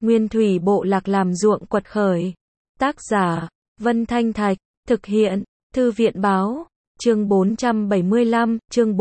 Nguyên thủy bộ lạc làm ruộng quật khởi. Tác giả, Vân Thanh Thạch, thực hiện, Thư viện báo, chương 475, chương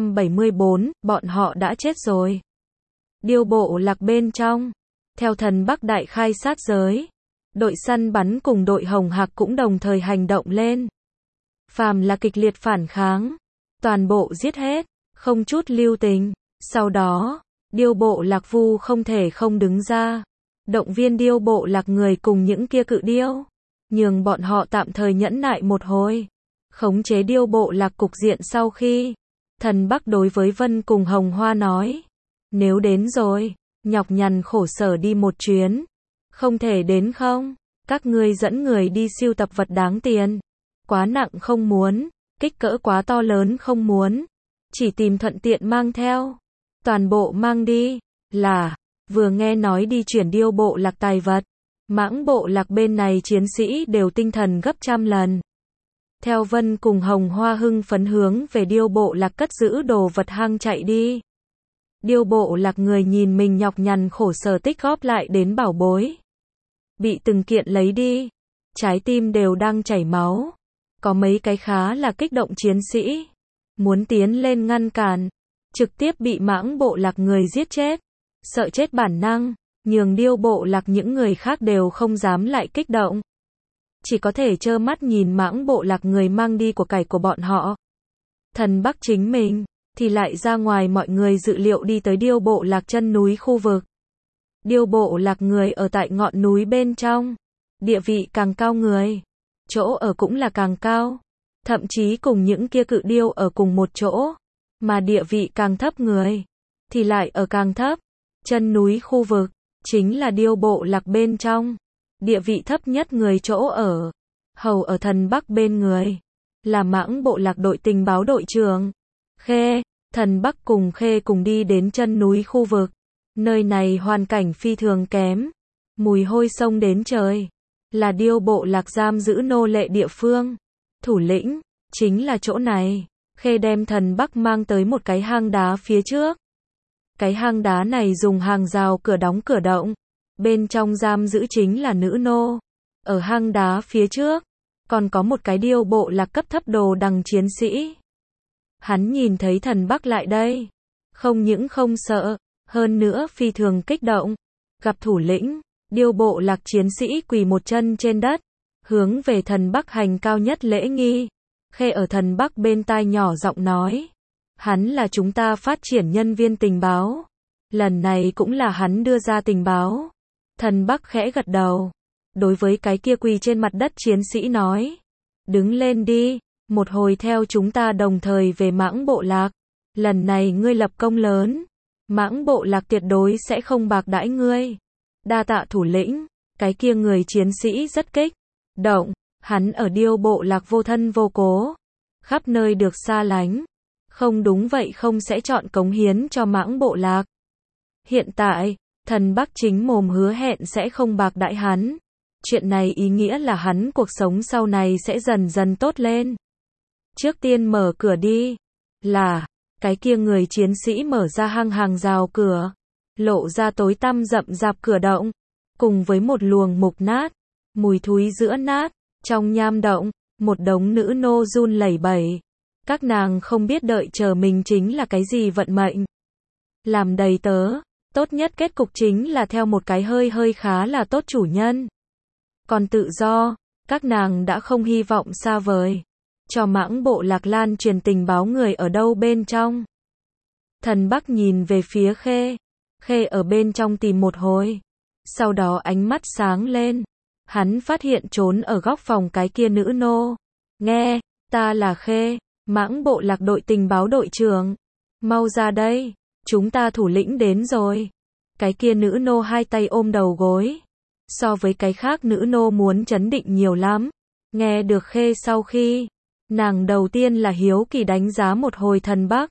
474, bọn họ đã chết rồi. Điêu bộ lạc bên trong. Theo thần Bắc Đại khai sát giới, đội săn bắn cùng đội Hồng Hạc cũng đồng thời hành động lên. Phàm là kịch liệt phản kháng, toàn bộ giết hết, không chút lưu tình. Sau đó, điêu bộ lạc vu không thể không đứng ra, động viên điêu bộ lạc người cùng những kia cự điêu, nhường bọn họ tạm thời nhẫn nại một hồi, khống chế điêu bộ lạc cục diện. Sau khi thần Bắc đối với Vân cùng Hồng Hoa nói, nếu đến rồi, nhọc nhằn khổ sở đi một chuyến, không thể đến không? Các ngươi dẫn người đi sưu tập vật đáng tiền, quá nặng không muốn, kích cỡ quá to lớn không muốn, chỉ tìm thuận tiện mang theo, toàn bộ mang đi. Là, vừa nghe nói đi chuyển điêu bộ lạc tài vật, Mãng bộ lạc bên này chiến sĩ đều tinh thần gấp trăm lần. Theo Vân cùng Hồng Hoa hưng phấn hướng về điêu bộ lạc cất giữ đồ vật hang chạy đi. Điêu bộ lạc người nhìn mình nhọc nhằn khổ sở tích góp lại đến bảo bối, bị từng kiện lấy đi, trái tim đều đang chảy máu. Có mấy cái khá là kích động chiến sĩ, muốn tiến lên ngăn cản, trực tiếp bị Mãng bộ lạc người giết chết. Sợ chết bản năng, nhường điêu bộ lạc những người khác đều không dám lại kích động, chỉ có thể trơ mắt nhìn Mãng bộ lạc người mang đi của cải của bọn họ. Thần Bắc chính mình thì lại ra ngoài mọi người dự liệu đi tới điêu bộ lạc chân núi khu vực. Điêu bộ lạc người ở tại ngọn núi bên trong, địa vị càng cao người, chỗ ở cũng là càng cao, thậm chí cùng những kia cự điêu ở cùng một chỗ, mà địa vị càng thấp người thì lại ở càng thấp. Chân núi khu vực chính là điêu bộ lạc bên trong, địa vị thấp nhất người chỗ ở. Hầu ở thần Bắc bên người là Mãng bộ lạc đội tình báo đội trưởng Khê. Thần Bắc cùng Khê cùng đi đến chân núi khu vực. Nơi này hoàn cảnh phi thường kém, mùi hôi sông đến trời, là điêu bộ lạc giam giữ nô lệ địa phương. Thủ lĩnh chính là chỗ này. Khê đem thần Bắc mang tới một cái hang đá phía trước. Cái hang đá này dùng hàng rào cửa đóng cửa động, bên trong giam giữ chính là nữ nô. Ở hang đá phía trước còn có một cái điêu bộ lạc cấp thấp đồ đằng chiến sĩ. Hắn nhìn thấy thần Bắc lại đây, không những không sợ, hơn nữa phi thường kích động. Gặp thủ lĩnh, điêu bộ lạc chiến sĩ quỳ một chân trên đất, hướng về thần Bắc hành cao nhất lễ nghi. Khê ở thần Bắc bên tai nhỏ giọng nói, hắn là chúng ta phát triển nhân viên tình báo, lần này cũng là hắn đưa ra tình báo. Thần Bắc khẽ gật đầu, đối với cái kia quỳ trên mặt đất chiến sĩ nói, đứng lên đi, một hồi theo chúng ta đồng thời về Mãng bộ lạc. Lần này ngươi lập công lớn, Mãng bộ lạc tuyệt đối sẽ không bạc đãi ngươi. Đa tạ thủ lĩnh. Cái kia người chiến sĩ rất kích động, hắn ở điêu bộ lạc vô thân vô cố, khắp nơi được xa lánh, không đúng vậy không sẽ chọn cống hiến cho Mãng bộ lạc. Hiện tại, thần Bắc chính mồm hứa hẹn sẽ không bạc đãi hắn. Chuyện này ý nghĩa là hắn cuộc sống sau này sẽ dần dần tốt lên. Trước tiên mở cửa đi. Là, cái kia người chiến sĩ mở ra hàng rào cửa, lộ ra tối tăm rậm rạp cửa động, cùng với một luồng mục nát, mùi thúi giữa nát. Trong nham động, một đống nữ nô run lẩy bẩy. Các nàng không biết đợi chờ mình chính là cái gì vận mệnh. Làm đầy tớ, tốt nhất kết cục chính là theo một cái hơi khá là tốt chủ nhân. Còn tự do, các nàng đã không hy vọng xa vời. Cho Mãng bộ lạc lan truyền tình báo người ở đâu bên trong. Thần Bắc nhìn về phía Khê. Khê ở bên trong tìm một hồi, sau đó ánh mắt sáng lên. Hắn phát hiện trốn ở góc phòng cái kia nữ nô. Nghe, ta là Khê, Mãng bộ lạc đội tình báo đội trưởng. Mau ra đây, chúng ta thủ lĩnh đến rồi. Cái kia nữ nô hai tay ôm đầu gối. So với cái khác nữ nô muốn trấn định nhiều lắm. Nghe được Khê sau khi, nàng đầu tiên là hiếu kỳ đánh giá một hồi thần Bắc.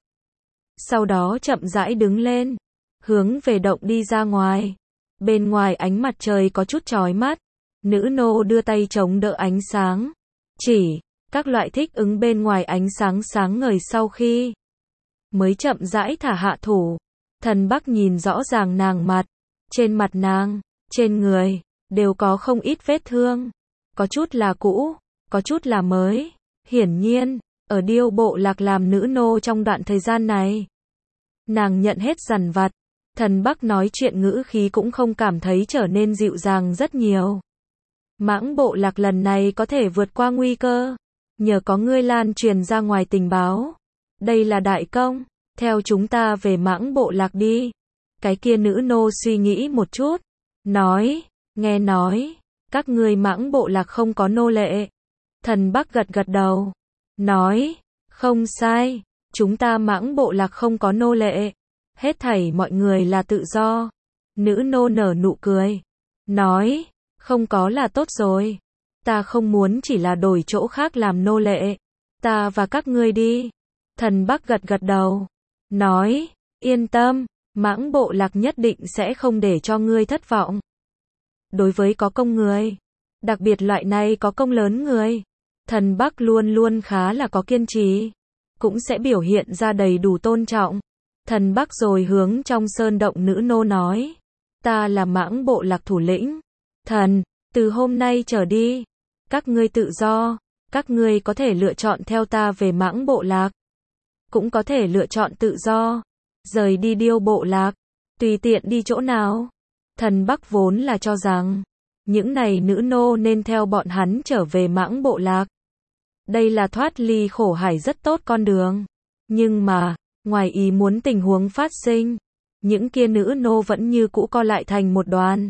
Sau đó chậm rãi đứng lên, hướng về động đi ra ngoài. Bên ngoài ánh mặt trời có chút chói mắt. Nữ nô đưa tay chống đỡ ánh sáng. Chỉ, các loại thích ứng bên ngoài ánh sáng sáng ngời sau khi mới chậm rãi thả hạ thủ. Thần Bắc nhìn rõ ràng nàng mặt. Trên mặt nàng, trên người đều có không ít vết thương, có chút là cũ, có chút là mới. Hiển nhiên, ở Điêu bộ lạc làm nữ nô trong đoạn thời gian này, nàng nhận hết dằn vặt. Thần Bắc nói chuyện ngữ khí cũng không cảm thấy trở nên dịu dàng rất nhiều. Mãng bộ lạc lần này có thể vượt qua nguy cơ, nhờ có ngươi lan truyền ra ngoài tình báo. Đây là đại công, theo chúng ta về Mãng bộ lạc đi. Cái kia nữ nô suy nghĩ một chút, nói, nghe nói, các ngươi Mãng bộ lạc không có nô lệ. Thần Bắc gật gật đầu, nói, không sai, chúng ta Mãng bộ lạc không có nô lệ. Hết thảy mọi người là tự do. Nữ nô nở nụ cười, nói, không có là tốt rồi. Ta không muốn chỉ là đổi chỗ khác làm nô lệ. Ta và các ngươi đi. Thần Bắc gật gật đầu, nói, yên tâm, Mãng bộ lạc nhất định sẽ không để cho ngươi thất vọng. Đối với có công người, đặc biệt loại này có công lớn người, Thần Bắc luôn luôn khá là có kiên trì, cũng sẽ biểu hiện ra đầy đủ tôn trọng. Thần Bắc rồi hướng trong sơn động nữ nô nói, ta là Mãng bộ lạc thủ lĩnh. Thần, từ hôm nay trở đi, các ngươi tự do, các ngươi có thể lựa chọn theo ta về Mãng bộ lạc, cũng có thể lựa chọn tự do, rời đi Điêu bộ lạc, tùy tiện đi chỗ nào. Thần Bắc vốn là cho rằng, những này nữ nô nên theo bọn hắn trở về Mãng bộ lạc. Đây là thoát ly khổ hải rất tốt con đường. Nhưng mà, ngoài ý muốn tình huống phát sinh, những kia nữ nô vẫn như cũ co lại thành một đoàn.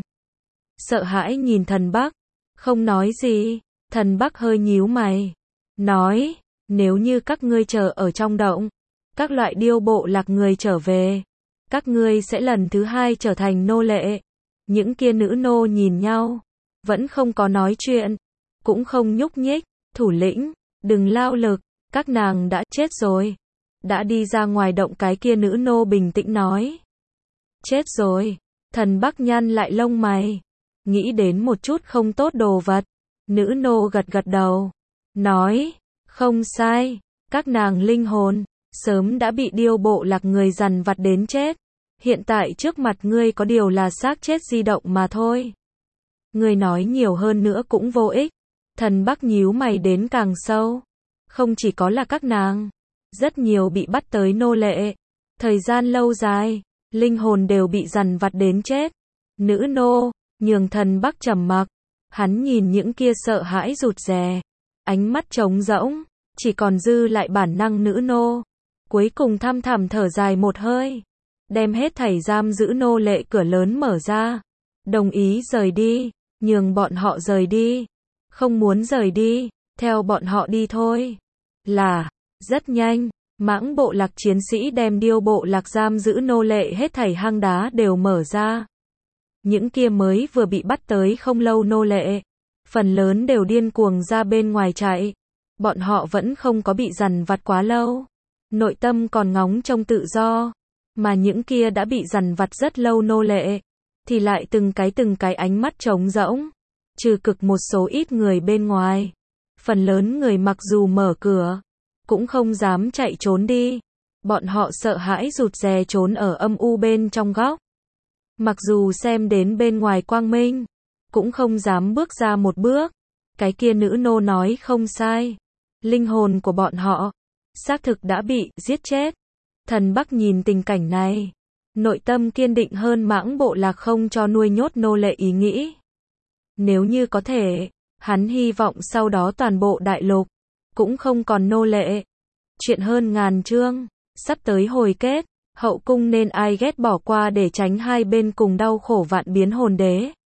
Sợ hãi nhìn Thần Bắc, không nói gì. Thần Bắc hơi nhíu mày, nói, nếu như các ngươi chờ ở trong động, các loại Điêu bộ lạc người trở về, các ngươi sẽ lần thứ hai trở thành nô lệ. Những kia nữ nô nhìn nhau, vẫn không có nói chuyện, cũng không nhúc nhích. Thủ lĩnh, đừng lao lực, các nàng đã chết rồi. Đã đi ra ngoài động cái kia nữ nô bình tĩnh nói. Chết rồi. Thần Bắc nhăn lại lông mày, nghĩ đến một chút không tốt đồ vật. Nữ nô gật gật đầu, nói, không sai, các nàng linh hồn sớm đã bị Điêu bộ lạc người dằn vặt đến chết. Hiện tại trước mặt ngươi có điều là xác chết di động mà thôi. Ngươi nói nhiều hơn nữa cũng vô ích. Thần Bắc nhíu mày đến càng sâu. Không chỉ có là các nàng, rất nhiều bị bắt tới nô lệ, thời gian lâu dài, linh hồn đều bị dằn vặt đến chết. Nữ nô, nhường Thần Bắc trầm mặc. Hắn nhìn những kia sợ hãi rụt rè, ánh mắt trống rỗng, chỉ còn dư lại bản năng nữ nô. Cuối cùng thăm thẳm thở dài một hơi, đem hết thảy giam giữ nô lệ cửa lớn mở ra, đồng ý rời đi, nhường bọn họ rời đi. Không muốn rời đi, theo bọn họ đi thôi. Là, rất nhanh, Mãng bộ lạc chiến sĩ đem Điêu bộ lạc giam giữ nô lệ hết thảy hang đá đều mở ra. Những kia mới vừa bị bắt tới không lâu nô lệ, phần lớn đều điên cuồng ra bên ngoài chạy. Bọn họ vẫn không có bị dằn vặt quá lâu, nội tâm còn ngóng trông tự do. Mà những kia đã bị dằn vặt rất lâu nô lệ, thì lại từng cái ánh mắt trống rỗng. Trừ cực một số ít người bên ngoài, phần lớn người mặc dù mở cửa, cũng không dám chạy trốn đi. Bọn họ sợ hãi rụt rè trốn ở âm u bên trong góc. Mặc dù xem đến bên ngoài quang minh, cũng không dám bước ra một bước. Cái kia nữ nô nói không sai. Linh hồn của bọn họ, xác thực đã bị giết chết. Thần Bắc nhìn tình cảnh này, nội tâm kiên định hơn Mãng bộ lạc không cho nuôi nhốt nô lệ ý nghĩ. Nếu như có thể, hắn hy vọng sau đó toàn bộ đại lục cũng không còn nô lệ. Chuyện hơn ngàn chương, sắp tới hồi kết, hậu cung nên ai ghét bỏ qua để tránh hai bên cùng đau khổ vạn biến hồn đế.